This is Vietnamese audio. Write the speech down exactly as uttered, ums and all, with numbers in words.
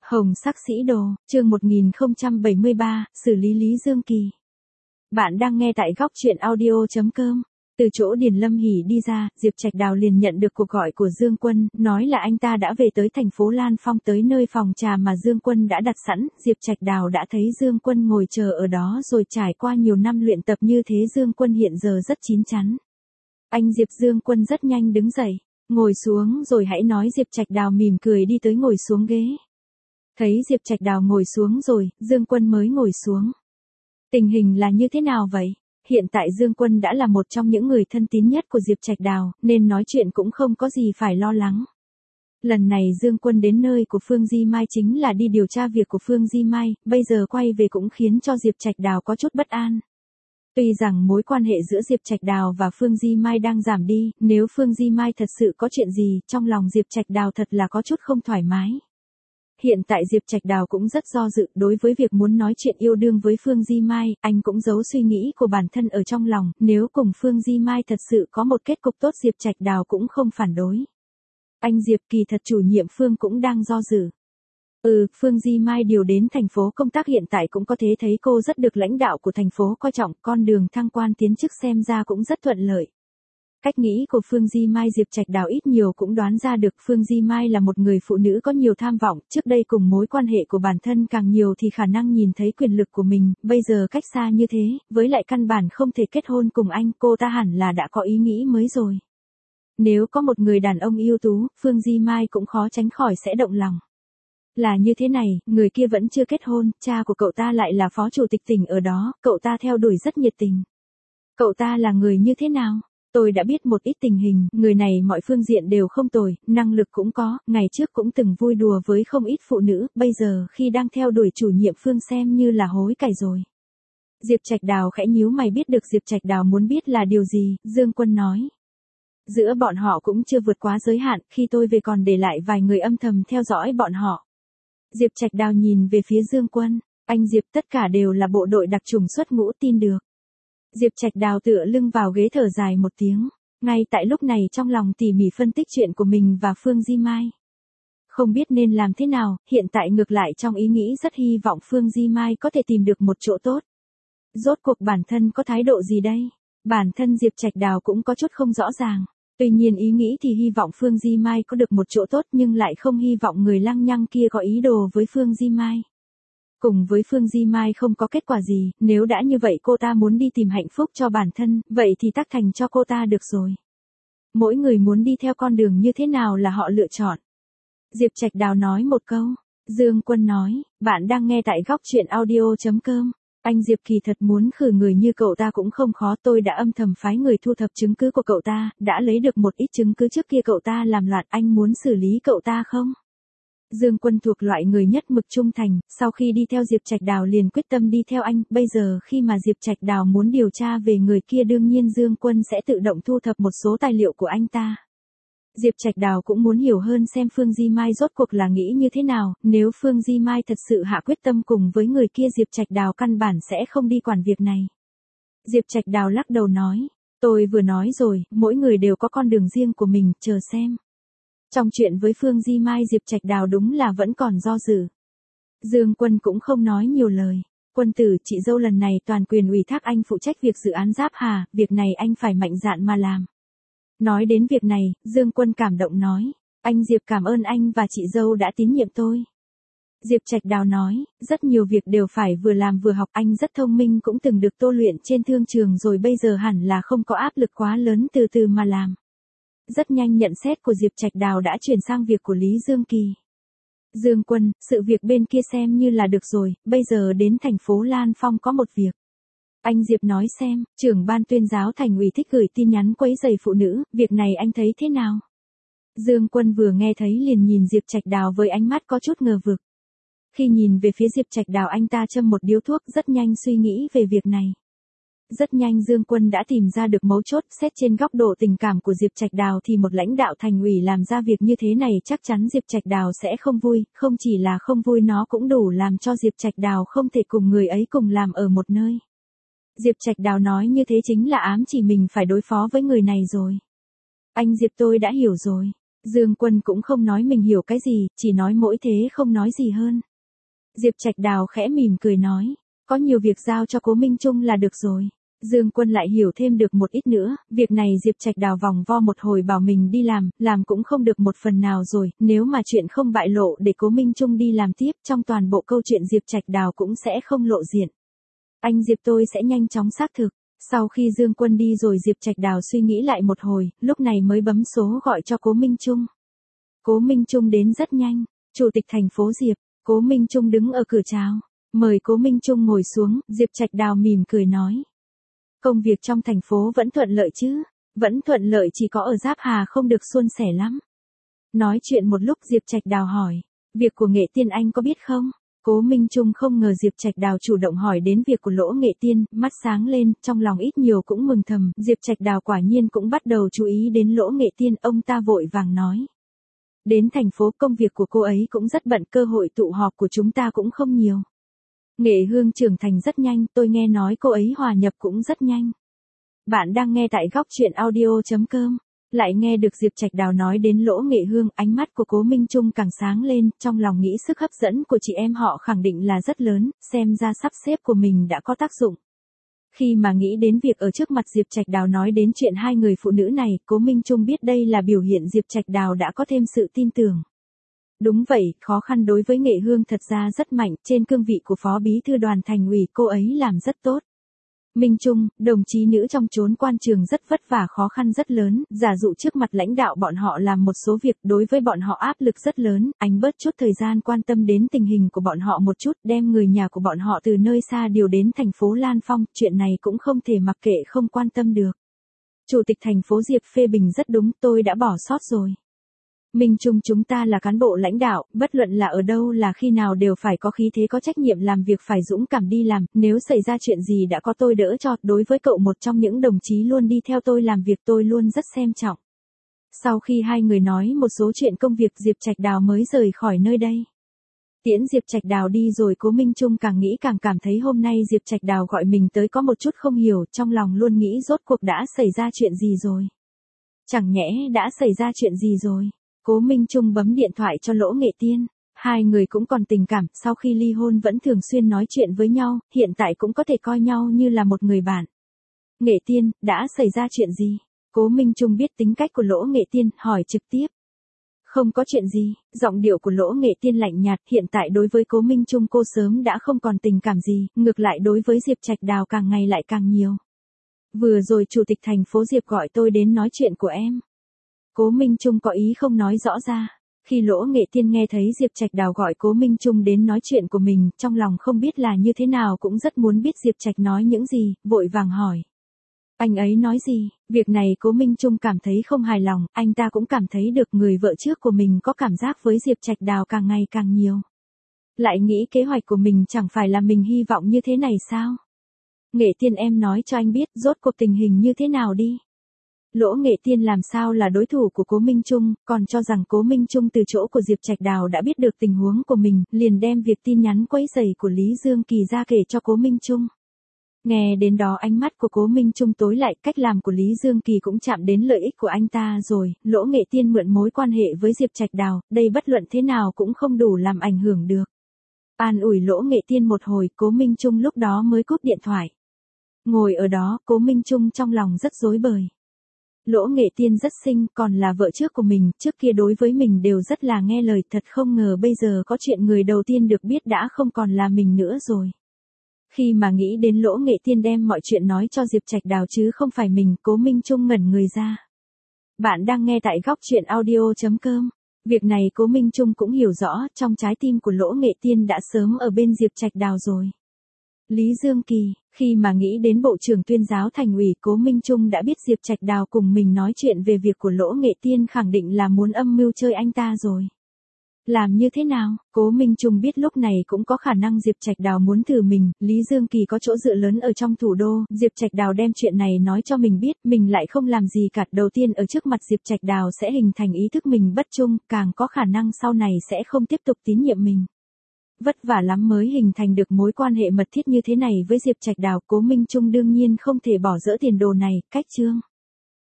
Hồng sắc sĩ đồ, chương một nghìn không trăm bảy mươi ba, xử lý Lý Dương Kỳ. Bạn đang nghe tại góc truyện audio chấm com. Từ chỗ Điền Lâm Hỷ đi ra, Diệp Trạch Đào liền nhận được cuộc gọi của Dương Quân, nói là anh ta đã về tới thành phố Lan Phong, tới nơi phòng trà mà Dương Quân đã đặt sẵn. Diệp Trạch Đào đã thấy Dương Quân ngồi chờ ở đó rồi, trải qua nhiều năm luyện tập như thế Dương Quân hiện giờ rất chín chắn. Anh Diệp. Dương Quân rất nhanh đứng dậy, ngồi xuống rồi hãy nói. Diệp Trạch Đào mỉm cười đi tới ngồi xuống ghế. Thấy Diệp Trạch Đào ngồi xuống rồi, Dương Quân mới ngồi xuống. Tình hình là như thế nào vậy? Hiện tại Dương Quân đã là một trong những người thân tín nhất của Diệp Trạch Đào, nên nói chuyện cũng không có gì phải lo lắng. Lần này Dương Quân đến nơi của Phương Di Mai chính là đi điều tra việc của Phương Di Mai, bây giờ quay về cũng khiến cho Diệp Trạch Đào có chút bất an. Tuy rằng mối quan hệ giữa Diệp Trạch Đào và Phương Di Mai đang giảm đi, nếu Phương Di Mai thật sự có chuyện gì, trong lòng Diệp Trạch Đào thật là có chút không thoải mái. Hiện tại Diệp Trạch Đào cũng rất do dự đối với việc muốn nói chuyện yêu đương với Phương Di Mai, anh cũng giấu suy nghĩ của bản thân ở trong lòng, nếu cùng Phương Di Mai thật sự có một kết cục tốt Diệp Trạch Đào cũng không phản đối. Anh Diệp, kỳ thật chủ nhiệm Phương cũng đang do dự. Ừ, Phương Di Mai điều đến thành phố công tác hiện tại cũng có thể thấy cô rất được lãnh đạo của thành phố coi trọng, con đường thăng quan tiến chức xem ra cũng rất thuận lợi. Cách nghĩ của Phương Di Mai Diệp Trạch Đào ít nhiều cũng đoán ra được. Phương Di Mai là một người phụ nữ có nhiều tham vọng, trước đây cùng mối quan hệ của bản thân càng nhiều thì khả năng nhìn thấy quyền lực của mình, bây giờ cách xa như thế, với lại căn bản không thể kết hôn cùng anh, cô ta hẳn là đã có ý nghĩ mới rồi. Nếu có một người đàn ông ưu tú, Phương Di Mai cũng khó tránh khỏi sẽ động lòng. Là như thế này, người kia vẫn chưa kết hôn, cha của cậu ta lại là phó chủ tịch tỉnh ở đó, cậu ta theo đuổi rất nhiệt tình. Cậu ta là người như thế nào? Tôi đã biết một ít tình hình, người này mọi phương diện đều không tồi, năng lực cũng có, ngày trước cũng từng vui đùa với không ít phụ nữ, bây giờ khi đang theo đuổi chủ nhiệm Phương xem như là hối cải rồi. Diệp Trạch Đào khẽ nhíu mày, biết được Diệp Trạch Đào muốn biết là điều gì, Dương Quân nói. Giữa bọn họ cũng chưa vượt quá giới hạn, khi tôi về còn để lại vài người âm thầm theo dõi bọn họ. Diệp Trạch Đào nhìn về phía Dương Quân, anh Diệp, tất cả đều là bộ đội đặc chủng xuất ngũ, tin được. Diệp Trạch Đào tựa lưng vào ghế thở dài một tiếng, ngay tại lúc này trong lòng tỉ mỉ phân tích chuyện của mình và Phương Di Mai. Không biết nên làm thế nào, hiện tại ngược lại trong ý nghĩ rất hy vọng Phương Di Mai có thể tìm được một chỗ tốt. Rốt cuộc bản thân có thái độ gì đây? Bản thân Diệp Trạch Đào cũng có chút không rõ ràng. Tuy nhiên ý nghĩ thì hy vọng Phương Di Mai có được một chỗ tốt nhưng lại không hy vọng người lăng nhăng kia có ý đồ với Phương Di Mai. Cùng với Phương Di Mai không có kết quả gì, nếu đã như vậy cô ta muốn đi tìm hạnh phúc cho bản thân, vậy thì tác thành cho cô ta được rồi. Mỗi người muốn đi theo con đường như thế nào là họ lựa chọn. Diệp Trạch Đào nói một câu. Dương Quân nói, bạn đang nghe tại góc truyện audio chấm com. Anh Diệp, kỳ thật muốn khử người như cậu ta cũng không khó, tôi đã âm thầm phái người thu thập chứng cứ của cậu ta, đã lấy được một ít chứng cứ trước kia cậu ta làm loạn, anh muốn xử lý cậu ta không? Dương Quân thuộc loại người nhất mực trung thành, sau khi đi theo Diệp Trạch Đào liền quyết tâm đi theo anh, bây giờ khi mà Diệp Trạch Đào muốn điều tra về người kia đương nhiên Dương Quân sẽ tự động thu thập một số tài liệu của anh ta. Diệp Trạch Đào cũng muốn hiểu hơn xem Phương Di Mai rốt cuộc là nghĩ như thế nào, nếu Phương Di Mai thật sự hạ quyết tâm cùng với người kia Diệp Trạch Đào căn bản sẽ không đi quản việc này. Diệp Trạch Đào lắc đầu nói, tôi vừa nói rồi, mỗi người đều có con đường riêng của mình, chờ xem. Trong chuyện với Phương Di Mai Diệp Trạch Đào đúng là vẫn còn do dự. Dương Quân cũng không nói nhiều lời. Quân tử, chị dâu lần này toàn quyền ủy thác anh phụ trách việc dự án Giáp Hà, việc này anh phải mạnh dạn mà làm. Nói đến việc này, Dương Quân cảm động nói, anh Diệp cảm ơn anh và chị dâu đã tín nhiệm tôi. Diệp Trạch Đào nói, rất nhiều việc đều phải vừa làm vừa học, anh rất thông minh cũng từng được tôi luyện trên thương trường rồi, bây giờ hẳn là không có áp lực quá lớn, từ từ mà làm. Rất nhanh nhận xét của Diệp Trạch Đào đã chuyển sang việc của Lý Dương Kỳ. Dương Quân, sự việc bên kia xem như là được rồi, bây giờ đến thành phố Lan Phong có một việc. Anh Diệp nói xem, trưởng ban tuyên giáo thành ủy thích gửi tin nhắn quấy rầy phụ nữ, việc này anh thấy thế nào? Dương Quân vừa nghe thấy liền nhìn Diệp Trạch Đào với ánh mắt có chút ngờ vực. Khi nhìn về phía Diệp Trạch Đào anh ta châm một điếu thuốc, rất nhanh suy nghĩ về việc này. Rất nhanh Dương Quân đã tìm ra được mấu chốt, xét trên góc độ tình cảm của Diệp Trạch Đào thì một lãnh đạo thành ủy làm ra việc như thế này chắc chắn Diệp Trạch Đào sẽ không vui, không chỉ là không vui nó cũng đủ làm cho Diệp Trạch Đào không thể cùng người ấy cùng làm ở một nơi. Diệp Trạch Đào nói như thế chính là ám chỉ mình phải đối phó với người này rồi. Anh Diệp, tôi đã hiểu rồi. Dương Quân cũng không nói mình hiểu cái gì, chỉ nói mỗi thế không nói gì hơn. Diệp Trạch Đào khẽ mỉm cười nói, có nhiều việc giao cho Cố Minh Trung là được rồi. Dương Quân lại hiểu thêm được một ít nữa, việc này Diệp Trạch Đào vòng vo một hồi bảo mình đi làm, làm cũng không được một phần nào rồi, nếu mà chuyện không bại lộ để Cố Minh Trung đi làm tiếp, trong toàn bộ câu chuyện Diệp Trạch Đào cũng sẽ không lộ diện. Anh Diệp tôi sẽ nhanh chóng xác thực. Sau khi Dương Quân đi rồi Diệp Trạch Đào suy nghĩ lại một hồi, lúc này mới bấm số gọi cho Cố Minh Trung. Cố Minh Trung đến rất nhanh, Chủ tịch thành phố Diệp, Cố Minh Trung đứng ở cửa chào, mời Cố Minh Trung ngồi xuống, Diệp Trạch Đào mỉm cười nói. Công việc trong thành phố vẫn thuận lợi chứ? Vẫn thuận lợi, chỉ có ở Giáp Hà không được suôn sẻ lắm. Nói chuyện một lúc Diệp Trạch Đào hỏi, việc của Nghệ Tiên anh có biết không? Cố Minh Trung không ngờ Diệp Trạch Đào chủ động hỏi đến việc của Lỗ Nghệ Tiên, mắt sáng lên, trong lòng ít nhiều cũng mừng thầm, Diệp Trạch Đào quả nhiên cũng bắt đầu chú ý đến Lỗ Nghệ Tiên, ông ta vội vàng nói. Đến thành phố công việc của cô ấy cũng rất bận, cơ hội tụ họp của chúng ta cũng không nhiều. Nghệ Hương trưởng thành rất nhanh, tôi nghe nói cô ấy hòa nhập cũng rất nhanh. Bạn đang nghe tại góc chuyện audio chấm com. Lại nghe được Diệp Trạch Đào nói đến Lỗ Nghệ Hương, ánh mắt của Cố Minh Trung càng sáng lên, trong lòng nghĩ sức hấp dẫn của chị em họ khẳng định là rất lớn, xem ra sắp xếp của mình đã có tác dụng. Khi mà nghĩ đến việc ở trước mặt Diệp Trạch Đào nói đến chuyện hai người phụ nữ này, Cố Minh Trung biết đây là biểu hiện Diệp Trạch Đào đã có thêm sự tin tưởng. Đúng vậy, khó khăn đối với Nghệ Hương thật ra rất mạnh, trên cương vị của Phó Bí thư Đoàn Thành ủy cô ấy làm rất tốt. Minh Trung, đồng chí nữ trong chốn quan trường rất vất vả, khó khăn rất lớn, giả dụ trước mặt lãnh đạo bọn họ làm một số việc đối với bọn họ áp lực rất lớn, anh bớt chút thời gian quan tâm đến tình hình của bọn họ một chút, đem người nhà của bọn họ từ nơi xa điều đến thành phố Lan Phong, chuyện này cũng không thể mặc kệ không quan tâm được. Chủ tịch thành phố Diệp phê bình rất đúng, tôi đã bỏ sót rồi. Minh Trung, chúng ta là cán bộ lãnh đạo, bất luận là ở đâu là khi nào đều phải có khí thế có trách nhiệm làm việc, phải dũng cảm đi làm, nếu xảy ra chuyện gì đã có tôi đỡ cho, đối với cậu một trong những đồng chí luôn đi theo tôi làm việc tôi luôn rất xem trọng. Sau khi hai người nói một số chuyện công việc Diệp Trạch Đào mới rời khỏi nơi đây. Tiễn Diệp Trạch Đào đi rồi Cố Minh Trung càng nghĩ càng cảm thấy hôm nay Diệp Trạch Đào gọi mình tới có một chút không hiểu, trong lòng luôn nghĩ rốt cuộc đã xảy ra chuyện gì rồi. Chẳng nhẽ đã xảy ra chuyện gì rồi. Cố Minh Trung bấm điện thoại cho Lỗ Nghệ Tiên, hai người cũng còn tình cảm, sau khi ly hôn vẫn thường xuyên nói chuyện với nhau, hiện tại cũng có thể coi nhau như là một người bạn. Nghệ Tiên, đã xảy ra chuyện gì? Cố Minh Trung biết tính cách của Lỗ Nghệ Tiên, hỏi trực tiếp. Không có chuyện gì, giọng điệu của Lỗ Nghệ Tiên lạnh nhạt, hiện tại đối với Cố Minh Trung cô sớm đã không còn tình cảm gì, ngược lại đối với Diệp Trạch Đào càng ngày lại càng nhiều. Vừa rồi Chủ tịch thành phố Diệp gọi tôi đến nói chuyện của em. Cố Minh Trung có ý không nói rõ ra. Khi Lỗ Nghệ Tiên nghe thấy Diệp Trạch Đào gọi Cố Minh Trung đến nói chuyện của mình, trong lòng không biết là như thế nào, cũng rất muốn biết Diệp Trạch nói những gì, vội vàng hỏi. Anh ấy nói gì? Việc này Cố Minh Trung cảm thấy không hài lòng, anh ta cũng cảm thấy được người vợ trước của mình có cảm giác với Diệp Trạch Đào càng ngày càng nhiều. Lại nghĩ kế hoạch của mình chẳng phải là mình hy vọng như thế này sao? Nghệ Tiên, em nói cho anh biết rốt cuộc tình hình như thế nào đi. Lỗ Nghệ Tiên làm sao là đối thủ của Cố Minh Trung, còn cho rằng Cố Minh Trung từ chỗ của Diệp Trạch Đào đã biết được tình huống của mình, liền đem việc tin nhắn quấy rầy của Lý Dương Kỳ ra kể cho Cố Minh Trung. Nghe đến đó ánh mắt của Cố Minh Trung tối lại, cách làm của Lý Dương Kỳ cũng chạm đến lợi ích của anh ta rồi, Lỗ Nghệ Tiên mượn mối quan hệ với Diệp Trạch Đào, đây bất luận thế nào cũng không đủ làm ảnh hưởng được. An ủi Lỗ Nghệ Tiên một hồi, Cố Minh Trung lúc đó mới cúp điện thoại. Ngồi ở đó, Cố Minh Trung trong lòng rất rối bời. Lỗ Nghệ Tiên rất xinh, còn là vợ trước của mình, trước kia đối với mình đều rất là nghe lời, thật không ngờ bây giờ có chuyện người đầu tiên được biết đã không còn là mình nữa rồi. Khi mà nghĩ đến Lỗ Nghệ Tiên đem mọi chuyện nói cho Diệp Trạch Đào chứ không phải mình, Cố Minh Trung ngẩn người ra. Bạn đang nghe tại góc chuyện audio chấm com. Việc này Cố Minh Trung cũng hiểu rõ, trong trái tim của Lỗ Nghệ Tiên đã sớm ở bên Diệp Trạch Đào rồi. Lý Dương Kỳ, khi mà nghĩ đến Bộ trưởng Tuyên giáo Thành ủy, Cố Minh Trung đã biết Diệp Trạch Đào cùng mình nói chuyện về việc của Lỗ Nghệ Tiên khẳng định là muốn âm mưu chơi anh ta rồi. Làm như thế nào? Cố Minh Trung biết lúc này cũng có khả năng Diệp Trạch Đào muốn thử mình, Lý Dương Kỳ có chỗ dựa lớn ở trong thủ đô, Diệp Trạch Đào đem chuyện này nói cho mình biết, mình lại không làm gì cả, đầu tiên ở trước mặt Diệp Trạch Đào sẽ hình thành ý thức mình bất trung, càng có khả năng sau này sẽ không tiếp tục tín nhiệm mình. Vất vả lắm mới hình thành được mối quan hệ mật thiết như thế này với Diệp Trạch Đào, Cố Minh Trung đương nhiên không thể bỏ dỡ tiền đồ này, cách chương.